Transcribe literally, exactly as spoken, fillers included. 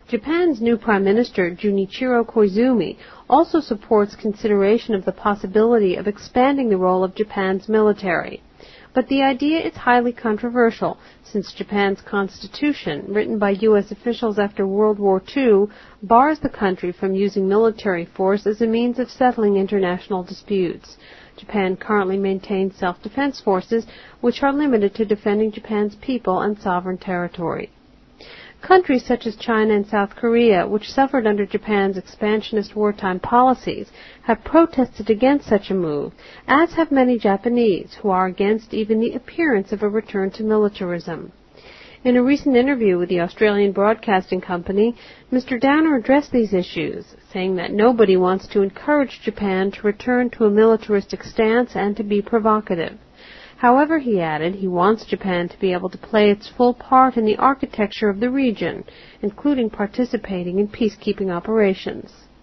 Japan's new Prime Minister, Junichiro Koizumi, also supports consideration of the possibility of expanding the role of Japan's military. But the idea is highly controversial, since Japan's constitution, written by U S officials after World War Two, bars the country from using military force as a means of settling international disputes. Japan currently maintains self-defense forces, which are limited to defending Japan's people and sovereign territory. Countries such as China and South Korea, which suffered under Japan's expansionist wartime policies, have protested against such a move, as have many Japanese, who are against even the appearance of a return to militarism. In a recent interview with the Australian Broadcasting Company, Mister Downer addressed these issues, saying that nobody wants to encourage Japan to return to a militaristic stance and to be provocative. However, he added, he wants Japan to be able to play its full part in the architecture of the region, including participating in peacekeeping operations.